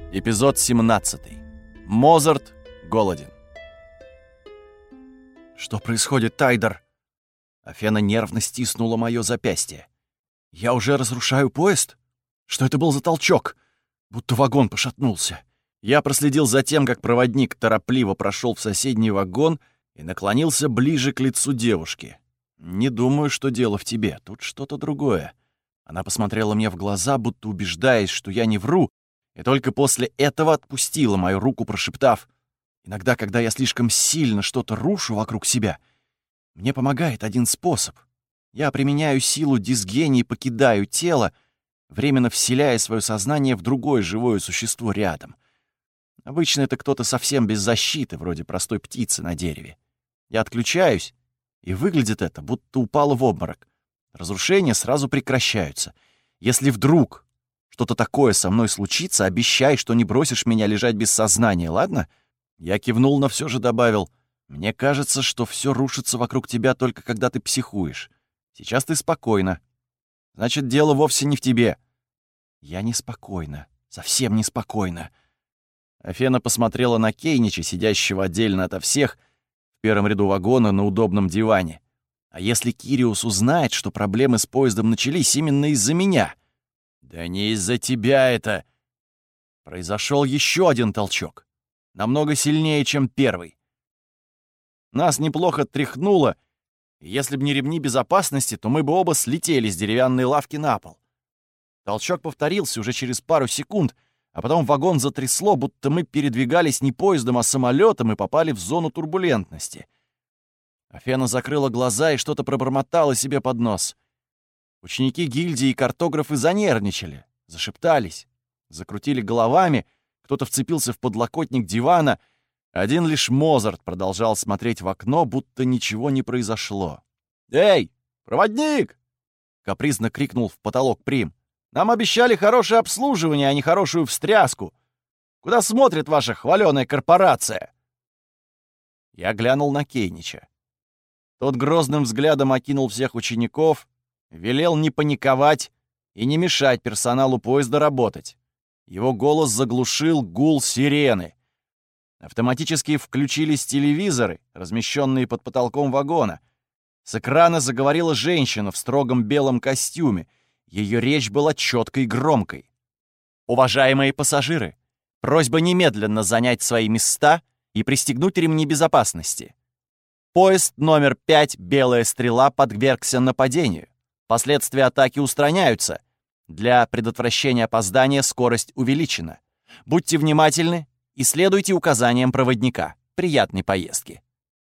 Эпизод 17. Моцарт голоден. «Что происходит, Тайдер?» Афена нервно стиснула мое запястье. «Я уже разрушаю поезд? Что это был за толчок? Будто вагон пошатнулся». Я проследил за тем, как проводник торопливо прошел в соседний вагон и наклонился ближе к лицу девушки. «Не думаю, что дело в тебе. Тут что-то другое». Она посмотрела мне в глаза, будто убеждаясь, что я не вру, и только после этого отпустила мою руку, прошептав: «Иногда, когда я слишком сильно что-то рушу вокруг себя, мне помогает один способ. Я применяю силу дисгении и покидаю тело, временно вселяя свое сознание в другое живое существо рядом. Обычно это кто-то совсем без защиты, вроде простой птицы на дереве. Я отключаюсь, и выглядит это, будто упало в обморок. Разрушения сразу прекращаются. Если вдруг что-то такое со мной случится, обещай, что не бросишь меня лежать без сознания, ладно?» Я кивнул, но все же добавил: «Мне кажется, что все рушится вокруг тебя только когда ты психуешь. Сейчас ты спокойна. Значит, дело вовсе не в тебе». «Я неспокойна, совсем неспокойна». Афена посмотрела на Кейнича, сидящего отдельно ото всех, в первом ряду вагона на удобном диване. «А если Кириус узнает, что проблемы с поездом начались именно из-за меня?» «Да не из-за тебя это!» Произошел еще один толчок, намного сильнее, чем первый. Нас неплохо тряхнуло, и если б не ремни безопасности, то мы бы оба слетели с деревянной лавки на пол. Толчок повторился уже через пару секунд, а потом вагон затрясло, будто мы передвигались не поездом, а самолетом и попали в зону турбулентности. Афена закрыла глаза и что-то пробормотала себе под нос. Ученики гильдии и картографы занервничали, зашептались, закрутили головами, кто-то вцепился в подлокотник дивана. Один лишь Моцарт продолжал смотреть в окно, будто ничего не произошло. «Эй, проводник!» — капризно крикнул в потолок Прим. «Нам обещали хорошее обслуживание, а не хорошую встряску. Куда смотрит ваша хваленая корпорация?» Я глянул на Кейнича. Тот грозным взглядом окинул всех учеников, велел не паниковать и не мешать персоналу поезда работать. Его голос заглушил гул сирены. Автоматически включились телевизоры, размещенные под потолком вагона. С экрана заговорила женщина в строгом белом костюме. Ее речь была четкой и громкой. «Уважаемые пассажиры, просьба немедленно занять свои места и пристегнуть ремни безопасности. Поезд номер 5 «Белая стрела» подвергся нападению. Последствия атаки устраняются. Для предотвращения опоздания скорость увеличена. Будьте внимательны и следуйте указаниям проводника. Приятной поездки».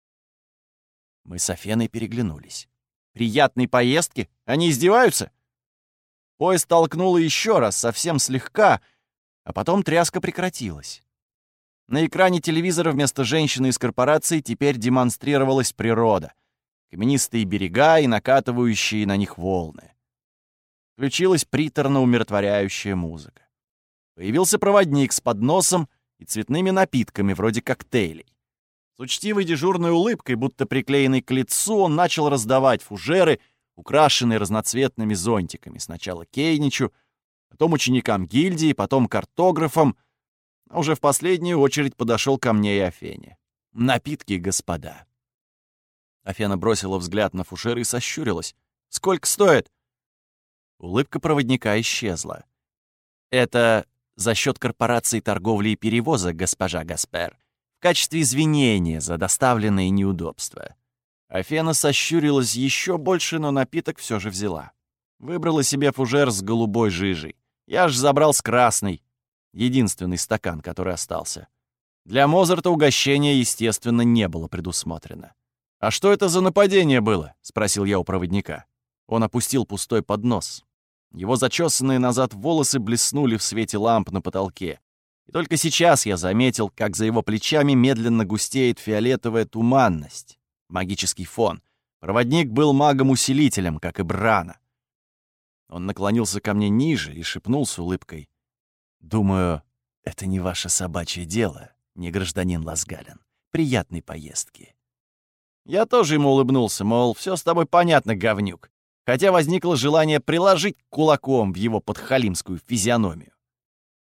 Мы с Афеной переглянулись. «Приятной поездки? Они издеваются?» Поезд толкнуло еще раз, совсем слегка, а потом тряска прекратилась. На экране телевизора вместо женщины из корпорации теперь демонстрировалась природа. Каменистые берега и накатывающие на них волны. Включилась приторно-умиротворяющая музыка. Появился проводник с подносом и цветными напитками, вроде коктейлей. С учтивой дежурной улыбкой, будто приклеенной к лицу, он начал раздавать фужеры, украшенные разноцветными зонтиками. Сначала Кейничу, потом ученикам гильдии, потом картографам, а уже в последнюю очередь подошел ко мне и Афене. «Напитки, господа». Афена бросила взгляд на фужеры и сощурилась. «Сколько стоит?» Улыбка проводника исчезла. «Это за счет корпорации торговли и перевоза, госпожа Гаспер, в качестве извинения за доставленные неудобства». Афена сощурилась еще больше, но напиток все же взяла. Выбрала себе фужер с голубой жижей. Я ж забрал с красной. Единственный стакан, который остался. Для Моцарта угощение, естественно, не было предусмотрено. «А что это за нападение было?» — спросил я у проводника. Он опустил пустой поднос. Его зачесанные назад волосы блеснули в свете ламп на потолке. И только сейчас я заметил, как за его плечами медленно густеет фиолетовая туманность. Магический фон. Проводник был магом-усилителем, как и Брана. Он наклонился ко мне ниже и шепнул с улыбкой: «Думаю, это не ваше собачье дело, не гражданин Ласгален. Приятной поездки». Я тоже ему улыбнулся, мол, все с тобой понятно, говнюк. Хотя возникло желание приложить кулаком в его подхалимскую физиономию.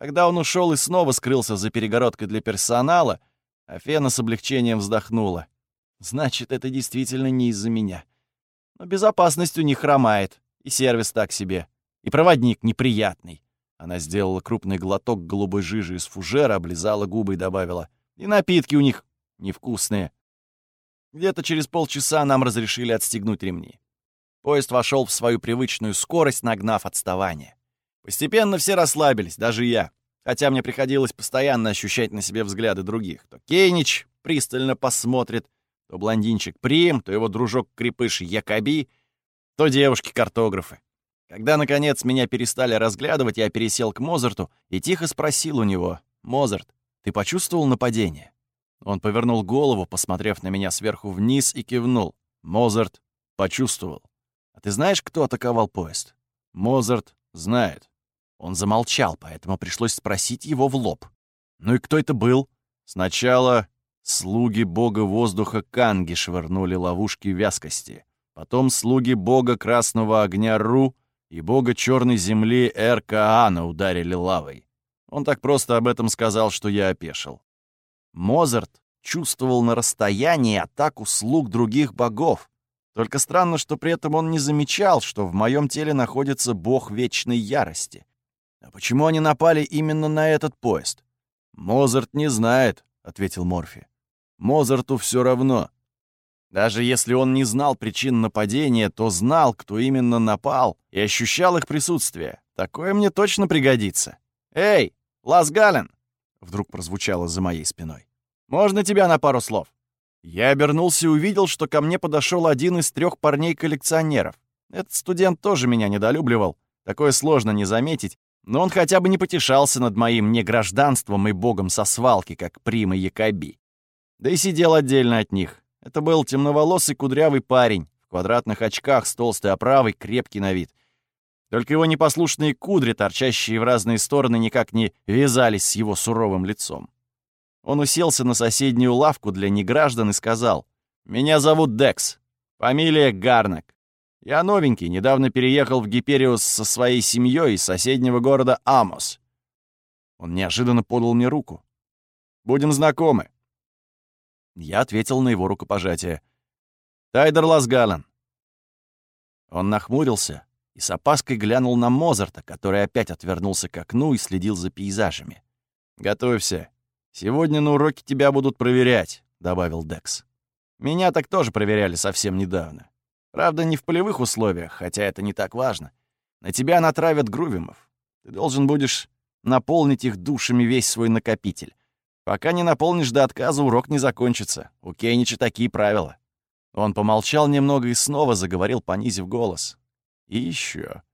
Когда он ушел и снова скрылся за перегородкой для персонала, Афена с облегчением вздохнула. Значит, это действительно не из-за меня. Но безопасность у них хромает, и сервис так себе, и проводник неприятный. Она сделала крупный глоток голубой жижи из фужера, облизала губы и добавила: и напитки у них невкусные. Где-то через полчаса нам разрешили отстегнуть ремни. Поезд вошел в свою привычную скорость, нагнав отставание. Постепенно все расслабились, даже я, хотя мне приходилось постоянно ощущать на себе взгляды других. То Кейнич пристально посмотрит, то блондинчик Прим, то его дружок-крепыш Якоби, то девушки-картографы. Когда, наконец, меня перестали разглядывать, я пересел к Мозарту и тихо спросил у него: «Мозарт, ты почувствовал нападение?» Он повернул голову, посмотрев на меня сверху вниз, и кивнул. «Мозарт почувствовал. А ты знаешь, кто атаковал поезд?» «Мозарт знает». Он замолчал, поэтому пришлось спросить его в лоб. «Ну и кто это был?» «Сначала слуги бога воздуха Канги швырнули ловушки вязкости. Потом слуги бога красного огня Ру и бога черной земли Эр-Каана ударили лавой». Он так просто об этом сказал, что я опешил. Мозарт чувствовал на расстоянии атаку слуг других богов. Только странно, что при этом он не замечал, что в моем теле находится бог вечной ярости. А почему они напали именно на этот поезд? «Мозарт не знает», — ответил Морфи. «Мозарту все равно. Даже если он не знал причин нападения, то знал, кто именно напал, и ощущал их присутствие. Такое мне точно пригодится. Эй, Лас Гален!» Вдруг прозвучало за моей спиной. «Можно тебя на пару слов?» Я обернулся и увидел, что ко мне подошел один из 3 парней-коллекционеров. Этот студент тоже меня недолюбливал. Такое сложно не заметить, но он хотя бы не потешался над моим негражданством и богом со свалки, как Прим и Якоби. Да и сидел отдельно от них. Это был темноволосый кудрявый парень, в квадратных очках с толстой оправой, крепкий на вид. Только его непослушные кудри, торчащие в разные стороны, никак не вязались с его суровым лицом. Он уселся на соседнюю лавку для неграждан и сказал: «Меня зовут Декс, фамилия Гарнак. Я новенький, недавно переехал в Гипериус со своей семьей из соседнего города Амос». Он неожиданно подал мне руку. «Будем знакомы». Я ответил на его рукопожатие. «Тайдер Лас Гален». Он нахмурился и с опаской глянул на Мозарта, который опять отвернулся к окну и следил за пейзажами. «Готовься. Сегодня на уроке тебя будут проверять», — добавил Декс. «Меня так тоже проверяли совсем недавно. Правда, не в полевых условиях, хотя это не так важно. На тебя натравят грувимов. Ты должен будешь наполнить их душами весь свой накопитель. Пока не наполнишь до отказа, урок не закончится. У Кейнича такие правила». Он помолчал немного и снова заговорил, понизив голос. «И еще.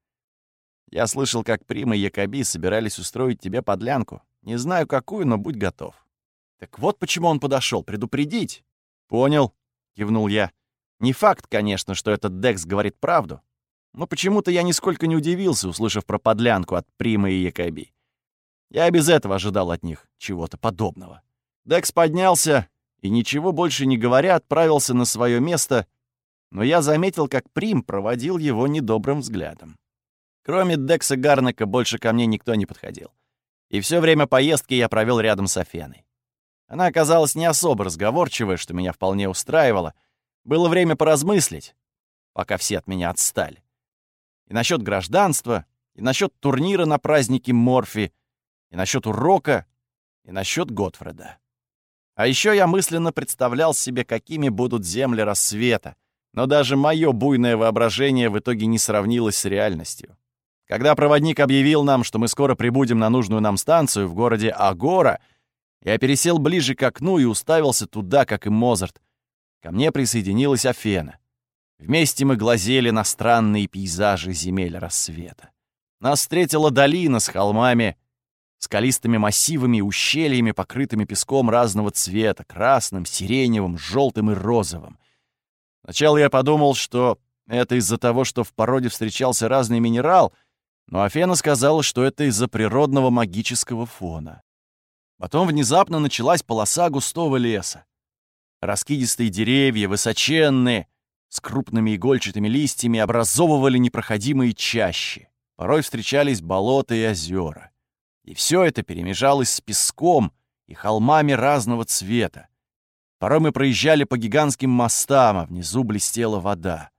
Я слышал, как Прим и Якоби собирались устроить тебе подлянку. Не знаю, какую, но будь готов». Так вот почему он подошел, предупредить. «Понял», — кивнул я. Не факт, конечно, что этот Декс говорит правду, но почему-то я нисколько не удивился, услышав про подлянку от Прима и Якоби. Я и без этого ожидал от них чего-то подобного. Декс поднялся и, ничего больше не говоря, отправился на свое место, но я заметил, как Прим проводил его недобрым взглядом. Кроме Декса Гарнака больше ко мне никто не подходил. И все время поездки я провел рядом с Афеной. Она оказалась не особо разговорчивой, что меня вполне устраивало. Было время поразмыслить, пока все от меня отстали. И насчет гражданства, и насчет турнира на празднике Морфи, и насчет урока, и насчет Готфреда. А еще я мысленно представлял себе, какими будут земли рассвета, но даже мое буйное воображение в итоге не сравнилось с реальностью. Когда проводник объявил нам, что мы скоро прибудем на нужную нам станцию в городе Агора, я пересел ближе к окну и уставился туда, как и Мозарт. Ко мне присоединилась Афена. Вместе мы глазели на странные пейзажи земель рассвета. Нас встретила долина с холмами, скалистыми массивами и ущельями, покрытыми песком разного цвета — красным, сиреневым, желтым и розовым. Сначала я подумал, что это из-за того, что в породе встречался разный минерал, но Афена сказала, что это из-за природного магического фона. Потом внезапно началась полоса густого леса. Раскидистые деревья, высоченные, с крупными игольчатыми листьями, образовывали непроходимые чащи. Порой встречались болота и озера. И все это перемежалось с песком и холмами разного цвета. Порой мы проезжали по гигантским мостам, а внизу блестела вода.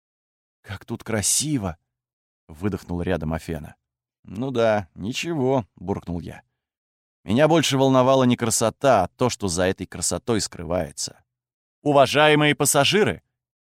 «Как тут красиво!» — выдохнула рядом Афена. «Ну да, ничего», — буркнул я. Меня больше волновала не красота, а то, что за этой красотой скрывается. «Уважаемые пассажиры!»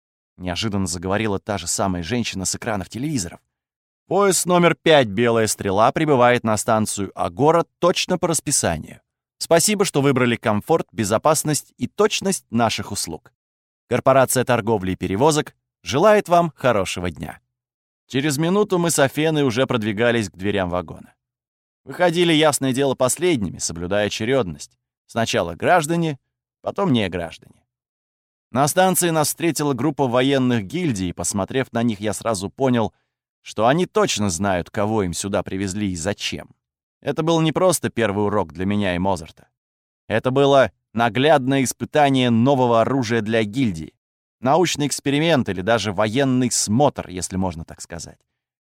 — неожиданно заговорила та же самая женщина с экранов телевизоров. «Поезд номер 5 «Белая стрела» прибывает на станцию Агора точно по расписанию. Спасибо, что выбрали комфорт, безопасность и точность наших услуг. Корпорация торговли и перевозок желает вам хорошего дня». Через минуту мы с Афеной уже продвигались к дверям вагона. Выходили, ясное дело, последними, соблюдая очередность. Сначала граждане, потом не граждане. На станции нас встретила группа военных гильдий, и, посмотрев на них, я сразу понял, что они точно знают, кого им сюда привезли и зачем. Это был не просто первый урок для меня и Мозарта. Это было наглядное испытание нового оружия для гильдии. Научный эксперимент или даже военный смотр, если можно так сказать.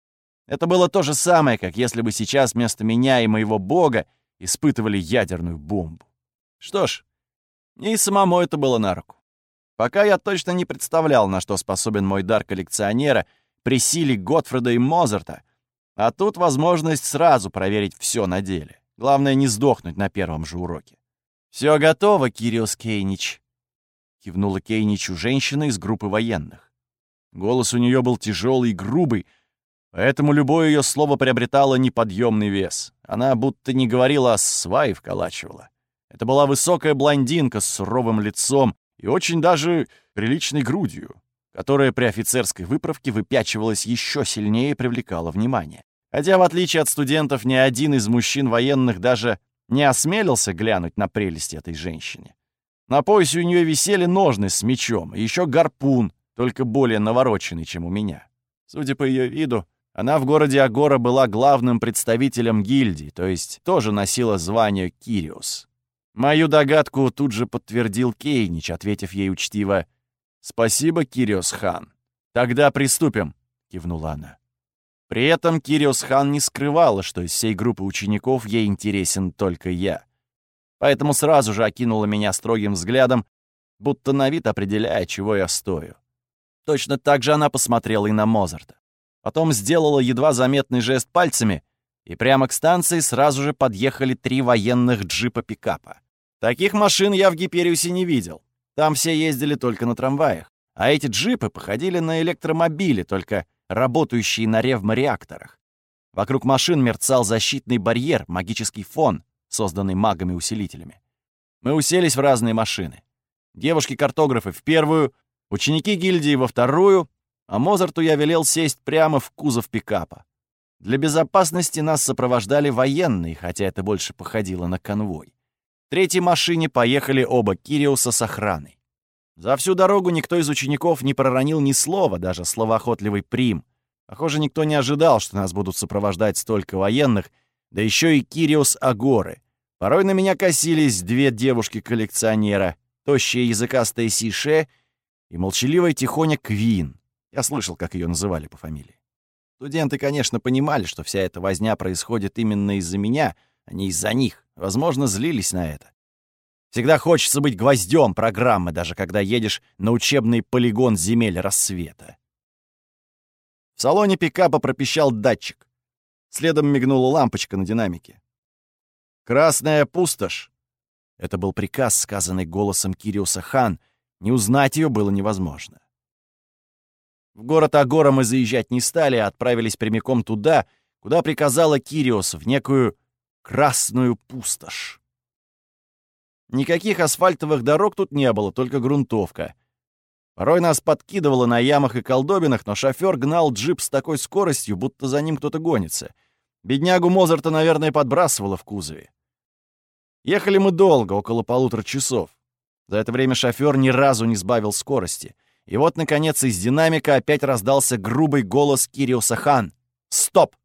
Это было то же самое, как если бы сейчас вместо меня и моего бога испытывали ядерную бомбу. Что ж, мне и самому это было на руку. Пока я точно не представлял, на что способен мой дар коллекционера при силе Готфрида и Мозарта, а тут возможность сразу проверить все на деле. Главное, не сдохнуть на первом же уроке. «Все готово, Кириос Кейнич», — кивнула Кейничу женщина из группы военных. Голос у нее был тяжелый и грубый, поэтому любое ее слово приобретало неподъемный вес. Она будто не говорила, а сваи вколачивала. Это была высокая блондинка с суровым лицом и очень даже приличной грудью, которая при офицерской выправке выпячивалась еще сильнее и привлекала внимание. Хотя, в отличие от студентов, ни один из мужчин военных даже не осмелился глянуть на прелесть этой женщины. На поясе у нее висели ножны с мечом, и еще гарпун, только более навороченный, чем у меня. Судя по ее виду, она в городе Агора была главным представителем гильдии, то есть тоже носила звание Кириос. Мою догадку тут же подтвердил Кейнич, ответив ей учтиво: «Спасибо, Кириос-хан. Тогда приступим», — кивнула она. При этом Кириос-хан не скрывала, что из всей группы учеников ей интересен только я. Поэтому сразу же окинула меня строгим взглядом, будто на вид определяя, чего я стою. Точно так же она посмотрела и на Мозарта. Потом сделала едва заметный жест пальцами, и прямо к станции сразу же подъехали 3 военных джипа-пикапа. Таких машин я в Гипериусе не видел. Там все ездили только на трамваях. А эти джипы походили на электромобили, только работающие на ревмореакторах. Вокруг машин мерцал защитный барьер, магический фон, созданный магами-усилителями. Мы уселись в разные машины. Девушки-картографы в первую, ученики гильдии во вторую, а Мозарту я велел сесть прямо в кузов пикапа. Для безопасности нас сопровождали военные, хотя это больше походило на конвой. В третьей машине поехали оба Кириуса с охраной. За всю дорогу никто из учеников не проронил ни слова, даже словоохотливый Прим. Похоже, никто не ожидал, что нас будут сопровождать столько военных, да еще и Кириос Агоры. Порой на меня косились 2 девушки-коллекционера, тощая языкастая Сише и молчаливая тихоня Квин. Я слышал, как ее называли по фамилии. Студенты, конечно, понимали, что вся эта возня происходит именно из-за меня, а не из-за них. Возможно, злились на это. Всегда хочется быть гвоздем программы, даже когда едешь на учебный полигон земель рассвета. В салоне пикапа пропищал датчик. Следом мигнула лампочка на динамике. «Красная пустошь!» Это был приказ, сказанный голосом Кириуса Хан. Не узнать ее было невозможно. В город Агора мы заезжать не стали, а отправились прямиком туда, куда приказала Кириос, в некую красную пустошь. Никаких асфальтовых дорог тут не было, только грунтовка. Порой нас подкидывало на ямах и колдобинах, но шофёр гнал джип с такой скоростью, будто за ним кто-то гонится. Беднягу Мозарта, наверное, подбрасывало в кузове. Ехали мы долго, около 1,5 часов. За это время шофёр ни разу не сбавил скорости. И вот, наконец, из динамика опять раздался грубый голос Кириуса Хан. «Стоп!»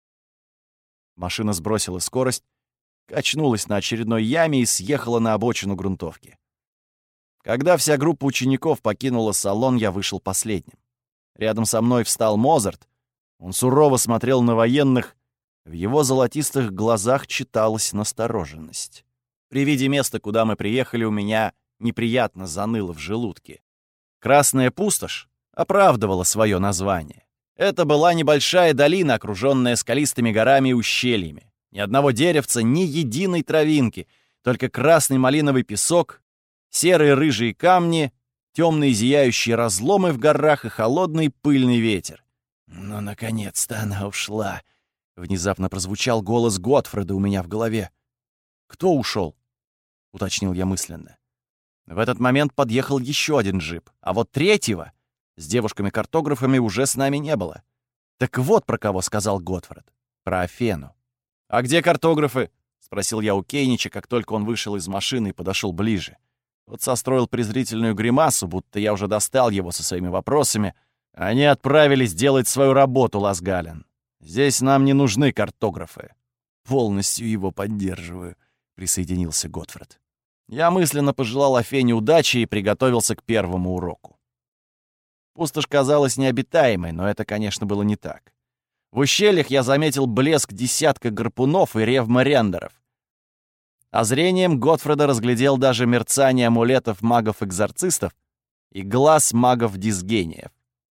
Машина сбросила скорость, качнулась на очередной яме и съехала на обочину грунтовки. Когда вся группа учеников покинула салон, я вышел последним. Рядом со мной встал Мозарт. Он сурово смотрел на военных, В его золотистых глазах читалась настороженность. При виде места, куда мы приехали, у меня неприятно заныло в желудке. Красная пустошь оправдывала свое название. Это была небольшая долина, окруженная скалистыми горами и ущельями. Ни одного деревца, ни единой травинки, только красный малиновый песок, серые рыжие камни, темные зияющие разломы в горах и холодный пыльный ветер. «Ну, наконец-то она ушла!» — внезапно прозвучал голос Готфреда у меня в голове. «Кто ушел?» — уточнил я мысленно. В этот момент подъехал еще один джип, а вот третьего с девушками-картографами уже с нами не было. Так вот про кого сказал Готфред. Про Афену. «А где картографы?» — спросил я у Кейнича, как только он вышел из машины и подошел ближе. Тот состроил презрительную гримасу, будто я уже достал его со своими вопросами. Они отправились делать свою работу, Ласгален. Здесь нам не нужны картографы. Полностью его поддерживаю, присоединился Готфред. Я мысленно пожелал Афене удачи и приготовился к первому уроку. Пустошь казалась необитаемой, но это, конечно, было не так. В ущельях я заметил блеск десятка гарпунов и рев морендеров. А зрением Готфреда разглядел даже мерцание амулетов магов-экзорцистов и глаз магов-дисгениев.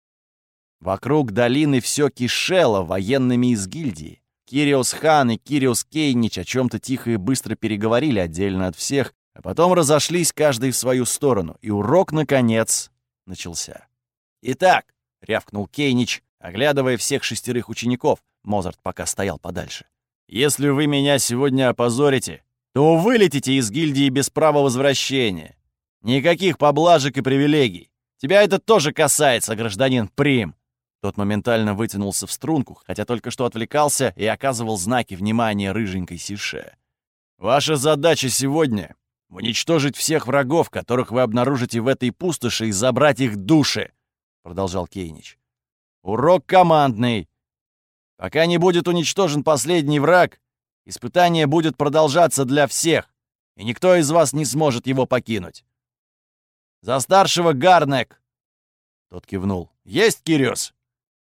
Вокруг долины все кишело военными из гильдии. Кириос Хан и Кириос Кейнич о чем-то тихо и быстро переговорили отдельно от всех, а потом разошлись каждый в свою сторону, и урок, наконец, начался. «Итак», — рявкнул Кейнич, оглядывая всех 6 учеников, Мозарт пока стоял подальше, «если вы меня сегодня опозорите, то вылетите из гильдии без права возвращения. Никаких поблажек и привилегий. Тебя это тоже касается, гражданин Прим». Тот моментально вытянулся в струнку, хотя только что отвлекался и оказывал знаки внимания рыженькой Сише. «Ваша задача сегодня — уничтожить всех врагов, которых вы обнаружите в этой пустоши, и забрать их души», — продолжал Кейнич. «Урок командный. Пока не будет уничтожен последний враг, испытание будет продолжаться для всех, и никто из вас не сможет его покинуть. За старшего Гарнек!» Тот кивнул. «Есть, Кириос?»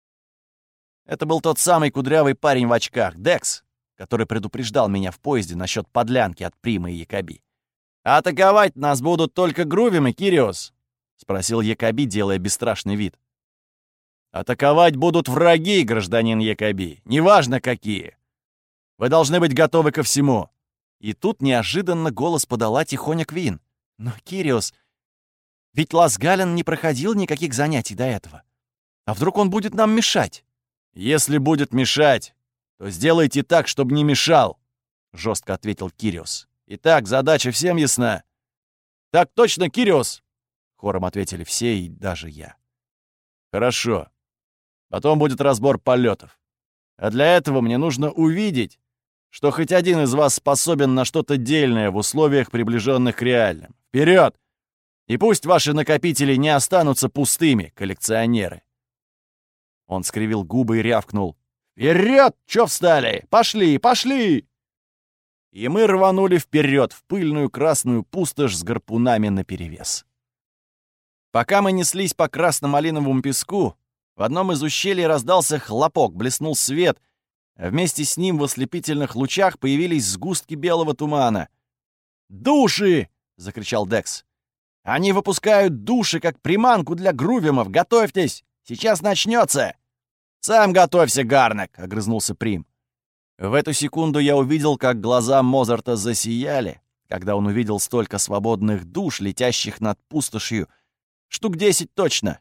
Это был тот самый кудрявый парень в очках, Декс, который предупреждал меня в поезде насчет подлянки от Прима и Якоби. «А атаковать нас будут только Грувим и Кириос?» — спросил Якоби, делая бесстрашный вид. «Атаковать будут враги, гражданин Якоби, неважно какие. Вы должны быть готовы ко всему». И тут неожиданно голос подала тихоня Квин. «Но, Кириос, ведь Ласгален не проходил никаких занятий до этого. А вдруг он будет нам мешать?» «Если будет мешать, то сделайте так, чтобы не мешал», — жестко ответил Кириос. «Итак, задача всем ясна?» «Так точно, Кириос!» — хором ответили все, и даже я. «Хорошо. Потом будет разбор полетов. А для этого мне нужно увидеть, что хоть один из вас способен на что-то дельное в условиях, приближенных к реальным. Вперед! И пусть ваши накопители не останутся пустыми, коллекционеры!» Он скривил губы и рявкнул. «Вперед! Чё встали? Пошли, пошли!» И мы рванули вперед в пыльную красную пустошь с гарпунами наперевес. Пока мы неслись по красно-малиновому песку, в одном из ущелий раздался хлопок, блеснул свет, а вместе с ним в ослепительных лучах появились сгустки белого тумана. «Души!» — закричал Декс. «Они выпускают души, как приманку для грувимов! Готовьтесь! Сейчас начнется!» «Сам готовься, Гарнек!» — огрызнулся Прим. В эту секунду я увидел, как глаза Мозарта засияли, когда он увидел столько свободных душ, летящих над пустошью. Штук 10 точно.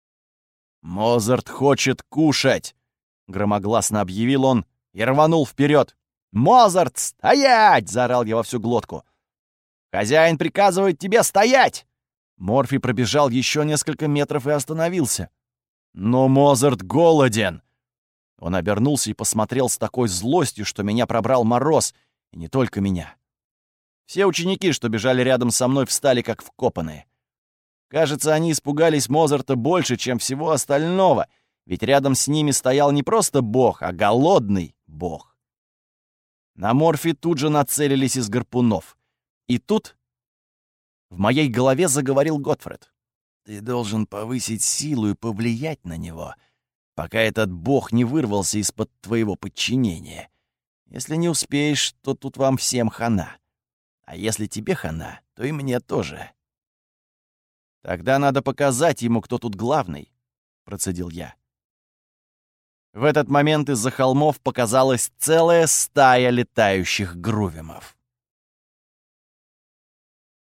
«Мозарт хочет кушать!» — громогласно объявил он и рванул вперед. «Мозарт, стоять!» — заорал я во всю глотку. «Хозяин приказывает тебе стоять!» Морфий пробежал еще несколько метров и остановился. «Но Мозарт голоден!» Он обернулся и посмотрел с такой злостью, что меня пробрал мороз, и не только меня. Все ученики, что бежали рядом со мной, встали как вкопанные. Кажется, они испугались Мозарта больше, чем всего остального, ведь рядом с ними стоял не просто бог, а голодный бог. На Морфи тут же нацелились из гарпунов. И тут в моей голове заговорил Готфред. «Ты должен повысить силу и повлиять на него, пока этот бог не вырвался из-под твоего подчинения. Если не успеешь, то тут вам всем хана. А если тебе хана, то и мне тоже. Тогда надо показать ему, кто тут главный, процедил я. В этот момент из-за холмов показалась целая стая летающих грувимов.